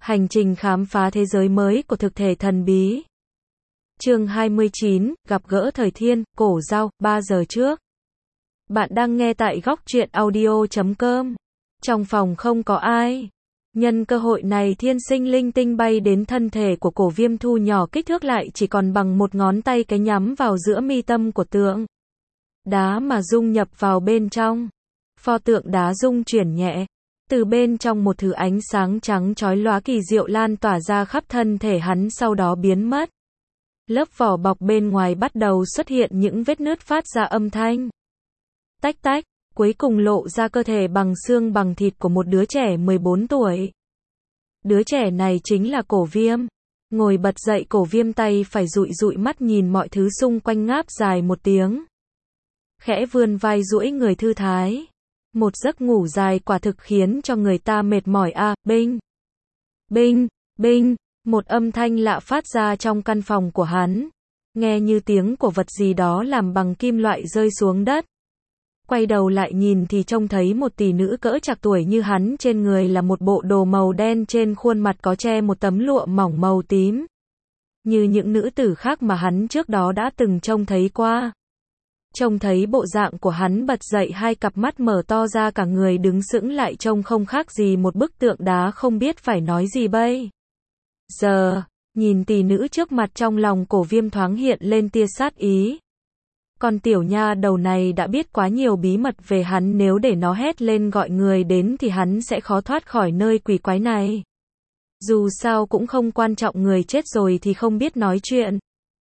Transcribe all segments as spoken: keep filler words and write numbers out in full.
Hành trình khám phá thế giới mới của thực thể thần bí. Chương hai mươi chín, gặp gỡ thời thiên, cổ dao, ba giờ trước. Bạn đang nghe tại góc truyện audio chấm com. Trong phòng không có ai. Nhân cơ hội này thiên sinh linh tinh bay đến thân thể của cổ viêm thu nhỏ kích thước lại chỉ còn bằng một ngón tay cái nhắm vào giữa mi tâm của tượng đá mà dung nhập vào bên trong. Pho tượng đá rung chuyển nhẹ. Từ bên trong một thứ ánh sáng trắng chói lóa kỳ diệu lan tỏa ra khắp thân thể hắn sau đó biến mất. Lớp vỏ bọc bên ngoài bắt đầu xuất hiện những vết nứt phát ra âm thanh. Tách tách, cuối cùng lộ ra cơ thể bằng xương bằng thịt của một đứa trẻ mười bốn tuổi. Đứa trẻ này chính là cổ viêm. Ngồi bật dậy cổ viêm tay phải dụi dụi mắt nhìn mọi thứ xung quanh ngáp dài một tiếng. Khẽ vươn vai duỗi người thư thái. Một giấc ngủ dài quả thực khiến cho người ta mệt mỏi a, à, binh. Binh, binh, một âm thanh lạ phát ra trong căn phòng của hắn. Nghe như tiếng của vật gì đó làm bằng kim loại rơi xuống đất. Quay đầu lại nhìn thì trông thấy một tỷ nữ cỡ trạc tuổi như hắn, trên người là một bộ đồ màu đen, trên khuôn mặt có che một tấm lụa mỏng màu tím. Như những nữ tử khác mà hắn trước đó đã từng trông thấy qua. Trông thấy bộ dạng của hắn bật dậy, hai cặp mắt mở to ra, cả người đứng sững lại trông không khác gì một bức tượng đá, không biết phải nói gì bây giờ. Nhìn tỷ nữ trước mặt, trong lòng cổ viêm thoáng hiện lên tia sát ý. Con tiểu nha đầu này đã biết quá nhiều bí mật về hắn, nếu để nó hét lên gọi người đến thì hắn sẽ khó thoát khỏi nơi quỷ quái này. Dù sao cũng không quan trọng, người chết rồi thì không biết nói chuyện.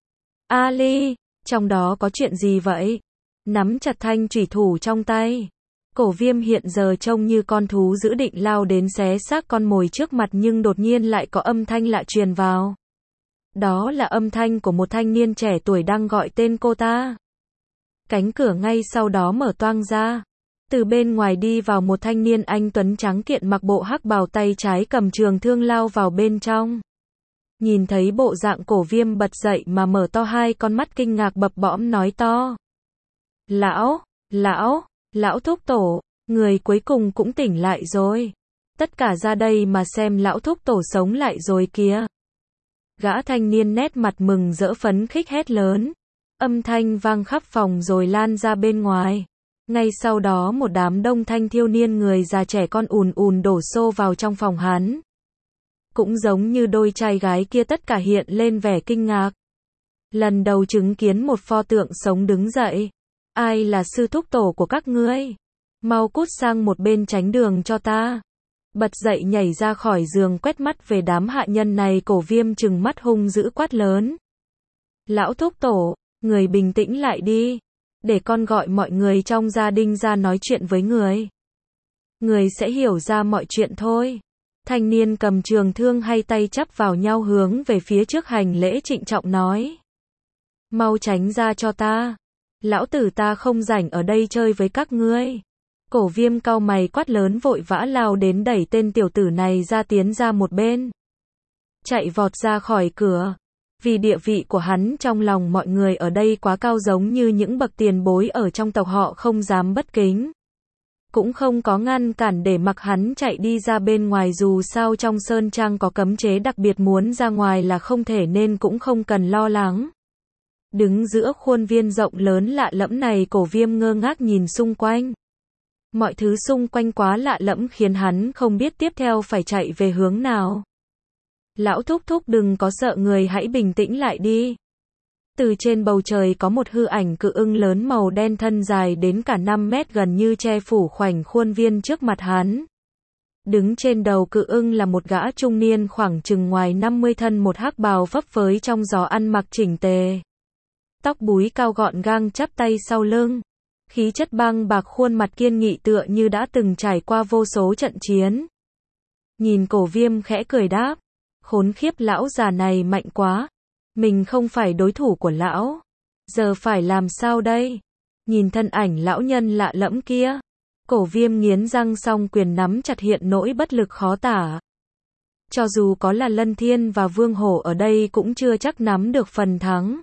Ali, trong đó có chuyện gì vậy? Nắm chặt thanh chủy thủ trong tay. Cổ viêm hiện giờ trông như con thú dữ định lao đến xé xác con mồi trước mặt, nhưng đột nhiên lại có âm thanh lạ truyền vào. Đó là âm thanh của một thanh niên trẻ tuổi đang gọi tên cô ta. Cánh cửa ngay sau đó mở toang ra. Từ bên ngoài đi vào một thanh niên anh tuấn trắng kiện, mặc bộ hắc bào, tay trái cầm trường thương lao vào bên trong. Nhìn thấy bộ dạng cổ viêm bật dậy mà mở to hai con mắt kinh ngạc bập bõm nói to. Lão, lão, lão thúc tổ, người cuối cùng cũng tỉnh lại rồi. Tất cả ra đây mà xem, lão thúc tổ sống lại rồi kìa. Gã thanh niên nét mặt mừng rỡ phấn khích hét lớn. Âm thanh vang khắp phòng rồi lan ra bên ngoài. Ngay sau đó một đám đông thanh thiếu niên, người già trẻ con ùn ùn đổ xô vào trong phòng hắn. Cũng giống như đôi trai gái kia, tất cả hiện lên vẻ kinh ngạc. Lần đầu chứng kiến một pho tượng sống đứng dậy. Ai là sư thúc tổ của các ngươi? Mau cút sang một bên tránh đường cho ta. Bật dậy nhảy ra khỏi giường, quét mắt về đám hạ nhân này, cổ viêm trừng mắt hung dữ quát lớn. Lão thúc tổ, người bình tĩnh lại đi. Để con gọi mọi người trong gia đình ra nói chuyện với người. Người sẽ hiểu ra mọi chuyện thôi. Thanh niên cầm trường thương hay tay chắp vào nhau hướng về phía trước hành lễ trịnh trọng nói. Mau tránh ra cho ta. Lão tử ta không rảnh ở đây chơi với các ngươi. Cổ viêm cau mày quát lớn, vội vã lao đến đẩy tên tiểu tử này ra, tiến ra một bên. Chạy vọt ra khỏi cửa. Vì địa vị của hắn trong lòng mọi người ở đây quá cao, giống như những bậc tiền bối ở trong tộc, họ không dám bất kính. Cũng không có ngăn cản để mặc hắn chạy đi ra bên ngoài, dù sao trong sơn trang có cấm chế đặc biệt, muốn ra ngoài là không thể, nên cũng không cần lo lắng. Đứng giữa khuôn viên rộng lớn lạ lẫm này, cổ viêm ngơ ngác nhìn xung quanh. Mọi thứ xung quanh quá lạ lẫm khiến hắn không biết tiếp theo phải chạy về hướng nào. Lão thúc thúc đừng có sợ, người hãy bình tĩnh lại đi. Từ trên bầu trời có một hư ảnh cự ưng lớn màu đen, thân dài đến cả năm mét, gần như che phủ khoảnh khuôn viên trước mặt hắn. Đứng trên đầu cự ưng là một gã trung niên khoảng chừng ngoài năm mươi, thân một hắc bào phấp phới trong gió, ăn mặc chỉnh tề. Tóc búi cao gọn gàng chắp tay sau lưng. Khí chất băng bạc, khuôn mặt kiên nghị tựa như đã từng trải qua vô số trận chiến. Nhìn cổ viêm khẽ cười đáp. Khốn khiếp, lão già này mạnh quá. Mình không phải đối thủ của lão. Giờ phải làm sao đây? Nhìn thân ảnh lão nhân lạ lẫm kia. Cổ viêm nghiến răng, song quyền nắm chặt, hiện nỗi bất lực khó tả. Cho dù có là Lân Thiên và Vương Hổ ở đây cũng chưa chắc nắm được phần thắng.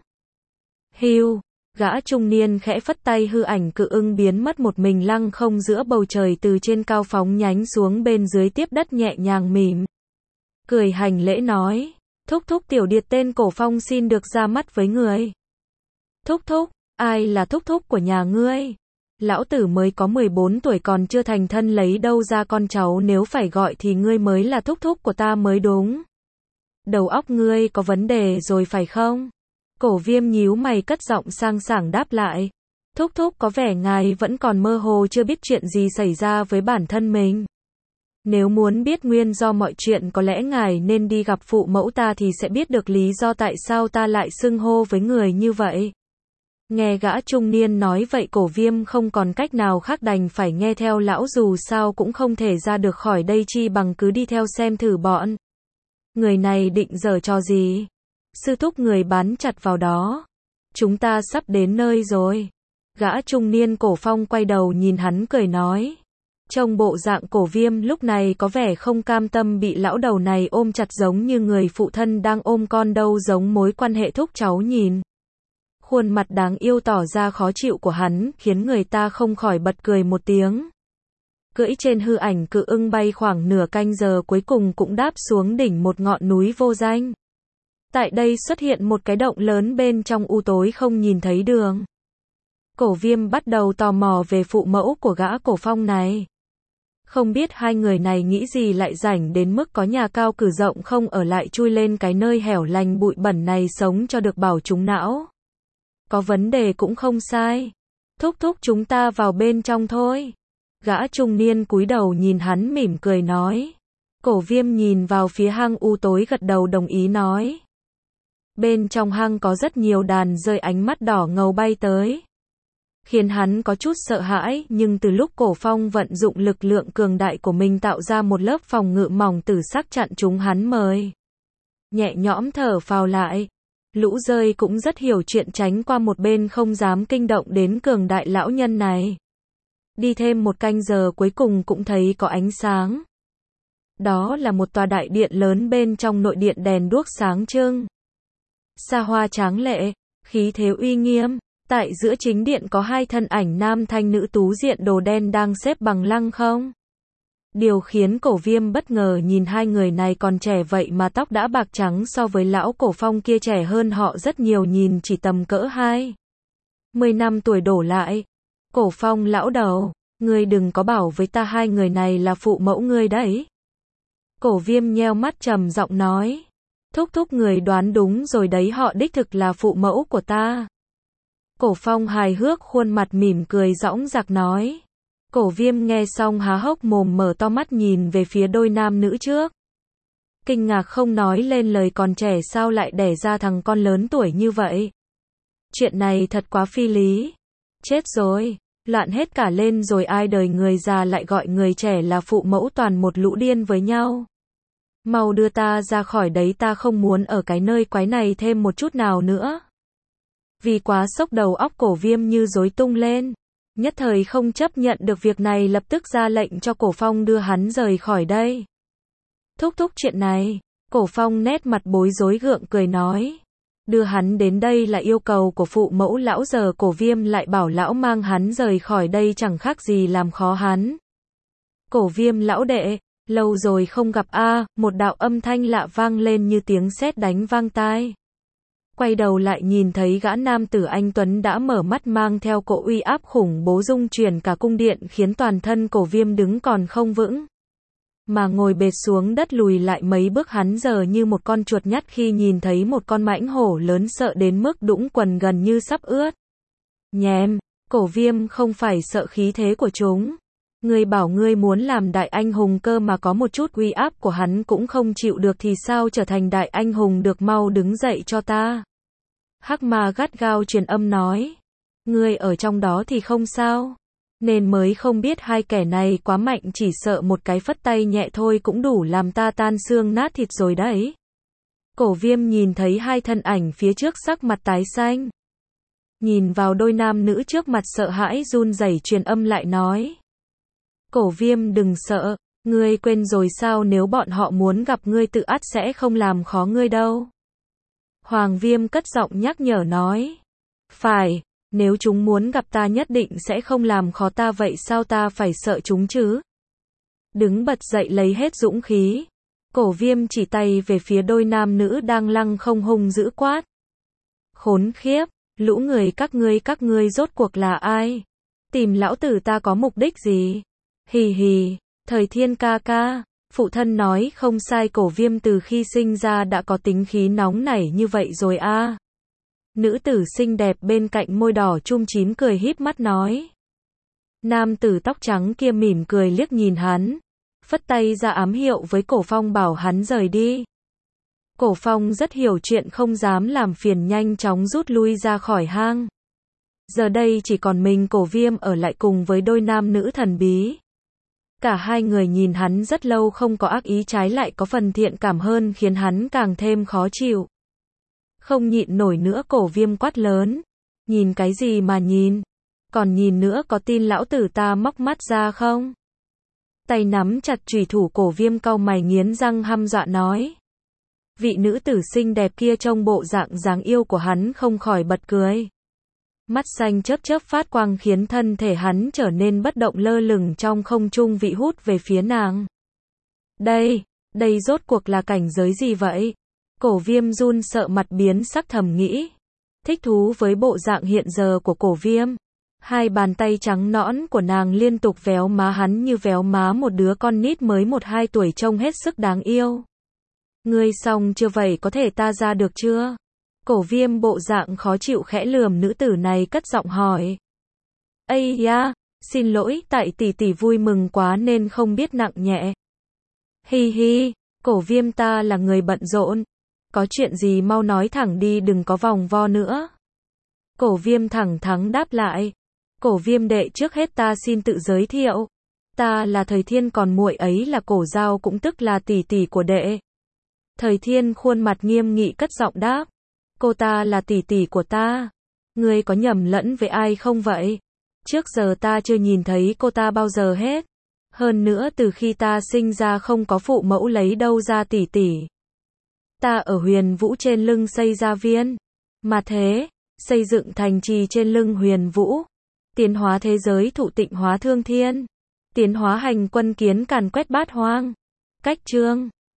Hiu, gã trung niên khẽ phất tay, hư ảnh cự ưng biến mất một mình lăng không giữa bầu trời, từ trên cao phóng nhánh xuống bên dưới, tiếp đất nhẹ nhàng mỉm cười hành lễ nói, thúc thúc tiểu điệt tên Cổ Phong xin được ra mắt với người. Thúc thúc, ai là thúc thúc của nhà ngươi? Lão tử mới có mười bốn tuổi còn chưa thành thân lấy đâu ra con cháu, nếu phải gọi thì ngươi mới là thúc thúc của ta mới đúng. Đầu óc ngươi có vấn đề rồi phải không? Cổ Viêm nhíu mày cất giọng sang sảng đáp lại. Thúc thúc có vẻ ngài vẫn còn mơ hồ chưa biết chuyện gì xảy ra với bản thân mình. Nếu muốn biết nguyên do mọi chuyện có lẽ ngài nên đi gặp phụ mẫu ta thì sẽ biết được lý do tại sao ta lại xưng hô với người như vậy. Nghe gã trung niên nói vậy Cổ Viêm không còn cách nào khác đành phải nghe theo lão, dù sao cũng không thể ra được khỏi đây, chi bằng cứ đi theo xem thử bọn người này định giở trò gì. Sư thúc, người bám chặt vào đó. Chúng ta sắp đến nơi rồi. Gã trung niên Cổ Phong quay đầu nhìn hắn cười nói. Trông bộ dạng Cổ Viêm lúc này có vẻ không cam tâm bị lão đầu này ôm chặt, giống như người phụ thân đang ôm con, đâu giống mối quan hệ thúc cháu. Nhìn khuôn mặt đáng yêu tỏ ra khó chịu của hắn, khiến người ta không khỏi bật cười một tiếng. Cưỡi trên hư ảnh cự ưng bay khoảng nửa canh giờ cuối cùng cũng đáp xuống đỉnh một ngọn núi vô danh. Tại đây xuất hiện một cái động lớn, bên trong u tối không nhìn thấy đường. Cổ Viêm bắt đầu tò mò về phụ mẫu của gã Cổ Phong này. Không biết hai người này nghĩ gì lại rảnh đến mức có nhà cao cửa rộng không ở lại chui lên cái nơi hẻo lánh bụi bẩn này sống cho được bảo chúng não. Có vấn đề cũng không sai. Thúc thúc, chúng ta vào bên trong thôi. Gã trung niên cúi đầu nhìn hắn mỉm cười nói. Cổ Viêm nhìn vào phía hang u tối gật đầu đồng ý nói. Bên trong hang có rất nhiều đàn rơi ánh mắt đỏ ngầu bay tới, khiến hắn có chút sợ hãi, nhưng từ lúc Cổ Phong vận dụng lực lượng cường đại của mình tạo ra một lớp phòng ngự mỏng tử sắc chặn chúng, hắn mới nhẹ nhõm thở phào lại. Lũ rơi cũng rất hiểu chuyện, tránh qua một bên không dám kinh động đến cường đại lão nhân này. Đi thêm một canh giờ cuối cùng cũng thấy có ánh sáng. Đó là một tòa đại điện lớn, bên trong nội điện đèn đuốc sáng trưng, xa hoa tráng lệ, khí thế uy nghiêm. Tại giữa chính điện có hai thân ảnh nam thanh nữ tú diện đồ đen đang xếp bằng lăng không. Điều khiến Cổ Viêm bất ngờ, nhìn hai người này còn trẻ vậy mà tóc đã bạc trắng, so với lão Cổ Phong kia trẻ hơn họ rất nhiều, nhìn chỉ tầm cỡ hai mươi năm tuổi đổ lại. Cổ Phong lão đầu, ngươi đừng có bảo với ta hai người này là phụ mẫu ngươi đấy. Cổ Viêm nheo mắt trầm giọng nói. Thúc thúc, người đoán đúng rồi đấy, họ đích thực là phụ mẫu của ta. Cổ Phong hài hước, khuôn mặt mỉm cười dõng dạc nói. Cổ Viêm nghe xong há hốc mồm, mở to mắt nhìn về phía đôi nam nữ trước. Kinh ngạc không nói lên lời, còn trẻ sao lại đẻ ra thằng con lớn tuổi như vậy? Chuyện này thật quá phi lý. Chết rồi, loạn hết cả lên rồi, ai đời người già lại gọi người trẻ là phụ mẫu, toàn một lũ điên với nhau. Mau đưa ta ra khỏi đấy, ta không muốn ở cái nơi quái này thêm một chút nào nữa. Vì quá sốc, đầu óc Cổ Viêm như rối tung lên. Nhất thời không chấp nhận được việc này, lập tức ra lệnh cho Cổ Phong đưa hắn rời khỏi đây. Thúc thúc, chuyện này. Cổ Phong nét mặt bối rối gượng cười nói. Đưa hắn đến đây là yêu cầu của phụ mẫu lão, giờ Cổ Viêm lại bảo lão mang hắn rời khỏi đây, chẳng khác gì làm khó hắn. Cổ Viêm lão đệ, lâu rồi không gặp a. À, một đạo âm thanh lạ vang lên như tiếng sét đánh vang tai. Quay đầu lại nhìn thấy gã nam tử anh tuấn đã mở mắt, mang theo cỗ uy áp khủng bố rung chuyển cả cung điện, khiến toàn thân Cổ Viêm đứng còn không vững, mà ngồi bệt xuống đất, lùi lại mấy bước. Hắn giờ như một con chuột nhắt khi nhìn thấy một con mãnh hổ lớn, sợ đến mức đũng quần gần như sắp ướt. Nhém, Cổ Viêm không phải sợ khí thế của chúng. Ngươi bảo ngươi muốn làm đại anh hùng cơ mà có một chút uy áp của hắn cũng không chịu được thì sao trở thành đại anh hùng được, mau đứng dậy cho ta. Hắc Ma gắt gao truyền âm nói. Ngươi ở trong đó thì không sao, nên mới không biết hai kẻ này quá mạnh, chỉ sợ một cái phất tay nhẹ thôi cũng đủ làm ta tan xương nát thịt rồi đấy. Cổ Viêm nhìn thấy hai thân ảnh phía trước, sắc mặt tái xanh. Nhìn vào đôi nam nữ trước mặt, sợ hãi run rẩy truyền âm lại nói. Cổ Viêm đừng sợ, ngươi quên rồi sao, nếu bọn họ muốn gặp ngươi tự ắt sẽ không làm khó ngươi đâu. Hoàng Viêm cất giọng nhắc nhở nói. Phải, nếu chúng muốn gặp ta nhất định sẽ không làm khó ta, vậy sao ta phải sợ chúng chứ? Đứng bật dậy lấy hết dũng khí. Cổ Viêm chỉ tay về phía đôi nam nữ đang lăng không hung dữ quát. Khốn khiếp, lũ người các ngươi các ngươi rốt cuộc là ai? Tìm lão tử ta có mục đích gì? Hì hì, Thời Thiên ca ca, phụ thân nói không sai, Cổ Viêm từ khi sinh ra đã có tính khí nóng nảy như vậy rồi a. À. Nữ tử xinh đẹp bên cạnh môi đỏ chum chím cười híp mắt nói. Nam tử tóc trắng kia mỉm cười liếc nhìn hắn, phất tay ra ám hiệu với Cổ Phong bảo hắn rời đi. Cổ Phong rất hiểu chuyện không dám làm phiền, nhanh chóng rút lui ra khỏi hang. Giờ đây chỉ còn mình Cổ Viêm ở lại cùng với đôi nam nữ thần bí. Cả hai người nhìn hắn rất lâu không có ác ý, trái lại có phần thiện cảm hơn, khiến hắn càng thêm khó chịu. Không nhịn nổi nữa, Cổ Viêm quát lớn. Nhìn cái gì mà nhìn? Còn nhìn nữa, có tin lão tử ta móc mắt ra không? Tay nắm chặt chùy thủ, Cổ Viêm cau mày nghiến răng hăm dọa nói. Vị nữ tử xinh đẹp kia trông bộ dạng dáng yêu của hắn không khỏi bật cười. Mắt xanh chớp chớp phát quang khiến thân thể hắn trở nên bất động, lơ lửng trong không trung, vị hút về phía nàng. Đây, đây rốt cuộc là cảnh giới gì vậy? Cổ Viêm run sợ mặt biến sắc thầm nghĩ. Thích thú với bộ dạng hiện giờ của Cổ Viêm. Hai bàn tay trắng nõn của nàng liên tục véo má hắn như véo má một đứa con nít mới một hai tuổi, trông hết sức đáng yêu. Ngươi xong chưa vậy, có thể ta ra được chưa? Cổ Viêm bộ dạng khó chịu khẽ lườm nữ tử này, cất giọng hỏi. Ây da, xin lỗi, tại tỷ tỷ vui mừng quá nên không biết nặng nhẹ. Hi hi, Cổ Viêm ta là người bận rộn. Có chuyện gì mau nói thẳng đi, đừng có vòng vo nữa. Cổ Viêm thẳng thắn đáp lại. Cổ Viêm đệ, trước hết ta xin tự giới thiệu. Ta là Thời Thiên, còn muội ấy là Cổ Giao, cũng tức là tỷ tỷ của đệ. Thời Thiên khuôn mặt nghiêm nghị cất giọng đáp. Cô ta là tỷ tỷ của ta. Ngươi có nhầm lẫn với ai không vậy? Trước giờ ta chưa nhìn thấy cô ta bao giờ hết. Hơn nữa từ khi ta sinh ra không có phụ mẫu lấy đâu ra tỷ tỷ. Ta ở Huyền Vũ trên lưng xây gia viên. Mà thế, xây dựng thành trì trên lưng Huyền Vũ. Tiến hóa thế giới thụ tịnh hóa thương thiên. Tiến hóa hành quân kiến càn quét bát hoang. Cách chương